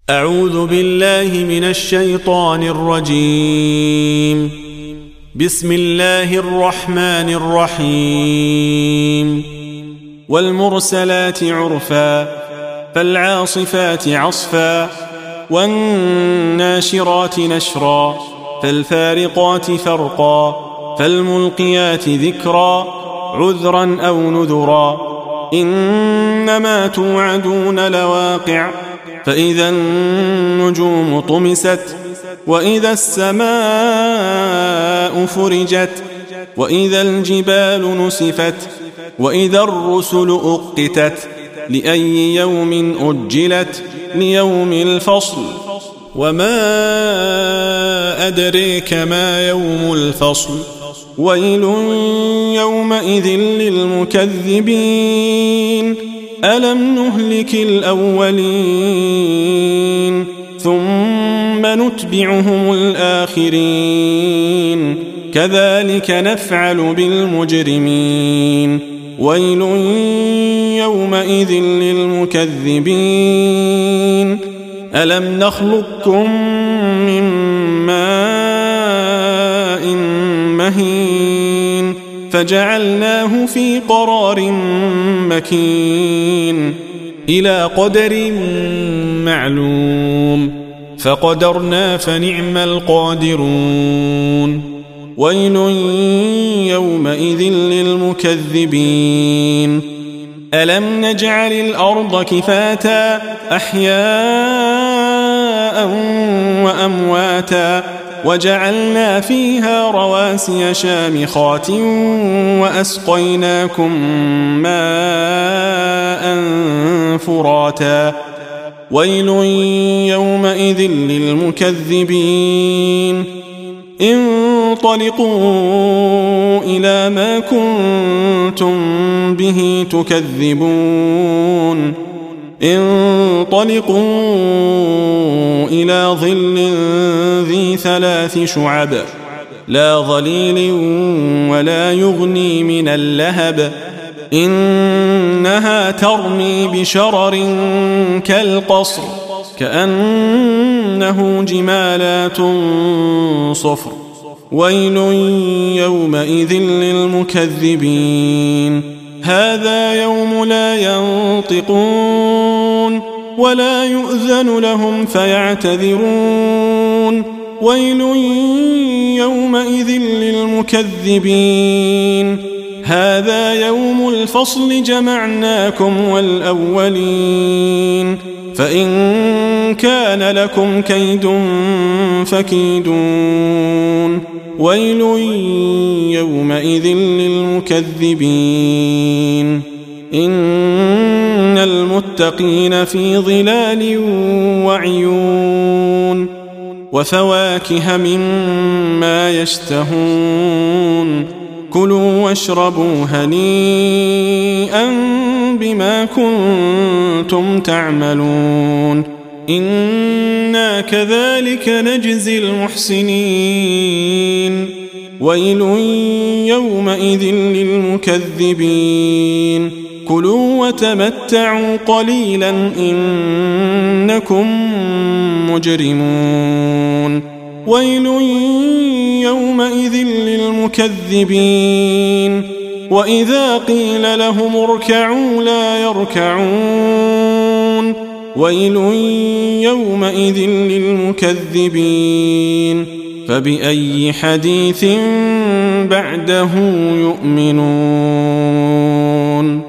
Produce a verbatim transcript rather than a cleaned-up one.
أعوذ بالله من الشيطان الرجيم. بسم الله الرحمن الرحيم. والمرسلات عرفا فالعاصفات عصفا والناشرات نشرا فالفارقات فرقا فالملقيات ذكرا عذرا أو نذرا إنما توعدون لواقع فإذا النجوم طمست وإذا السماء فرجت وإذا الجبال نسفت وإذا الرسل أقتت لأي يوم أجلت ليوم الفصل وما أدريك ما يوم الفصل ويل يومئذ للمكذبين ألم نهلك الأولين ثم نتبعهم الآخرين كذلك نفعل بالمجرمين ويل يومئذ للمكذبين ألم نخلقكم من ماء مهين فجعلناه في قرار مكين إلى قدر معلوم فقدرنا فنعم القادرون ويل يومئذ للمكذبين ألم نجعل الأرض كفاتا أحياء وأمواتا وجعلنا فيها رواسي شامخات وأسقيناكم ماء فراتا ويل يومئذ للمكذبين انطلقوا إلى ما كنتم به تكذبون انطلقوا إلى ظل ذي ثلاث شعب لا ظليل ولا يغني من اللهب إنها ترمي بشرر كالقصر كأنه جمالات صفر ويل يومئذ للمكذبين هذا يوم لا ينطقون ولا يؤذن لهم فيعتذرون ويل يومئذ للمكذبين هذا يوم الفصل جمعناكم والأولين فإن كان لكم كيد فكيدون ويل يومئذ للمكذبين إن المتقين في ظلال وعيون وفواكه مما يشتهون كلوا واشربوا هنيئا بما كنتم تعملون إنا كذلك نجزي المحسنين ويل يومئذ للمكذبين كلوا وتمتعوا قليلا إنكم مجرمون ويل يومئذ للمكذبين وإذا قيل لهم اركعوا لا يركعون ويل يومئذ للمكذبين فبأي حديث بعده يؤمنون